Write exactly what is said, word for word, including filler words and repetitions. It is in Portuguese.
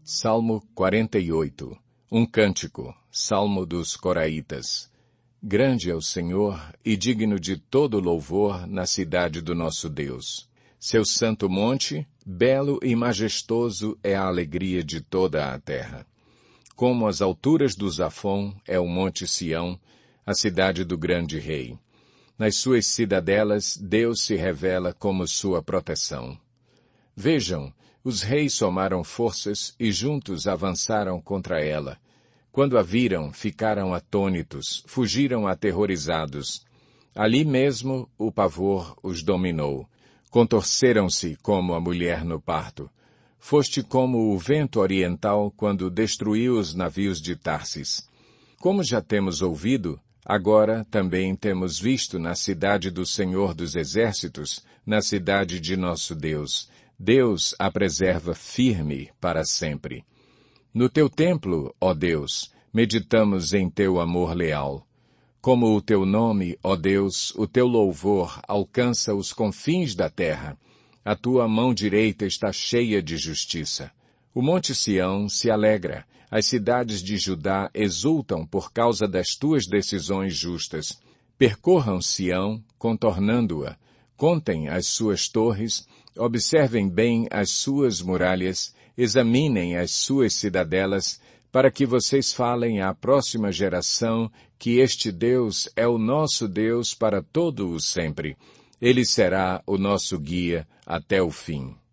Salmo quarenta e oito. Um cântico, Salmo dos Coraitas. Grande é o Senhor e digno de todo louvor na cidade do nosso Deus. Seu santo monte, belo e majestoso é a alegria de toda a terra. Como as alturas do Zafon é o monte Sião, a cidade do grande rei. Nas suas cidadelas, Deus se revela como sua proteção. Vejam, os reis somaram forças e juntos avançaram contra ela. Quando a viram, ficaram atônitos, fugiram aterrorizados. Ali mesmo o pavor os dominou. Contorceram-se como a mulher no parto. Foste como o vento oriental quando destruiu os navios de Tarsis. Como já temos ouvido, agora também temos visto na cidade do Senhor dos Exércitos, na cidade de nosso Deus. Deus a preserva firme para sempre. No teu templo, ó Deus, meditamos em teu amor leal. Como o teu nome, ó Deus, o teu louvor alcança os confins da terra. A tua mão direita está cheia de justiça. O monte Sião se alegra, as cidades de Judá exultam por causa das tuas decisões justas. Percorram Sião, contornando-a, contem as suas torres, observem bem as suas muralhas, examinem as suas cidadelas, para que vocês falem à próxima geração que este Deus é o nosso Deus para todo o sempre. Ele será o nosso guia até o fim.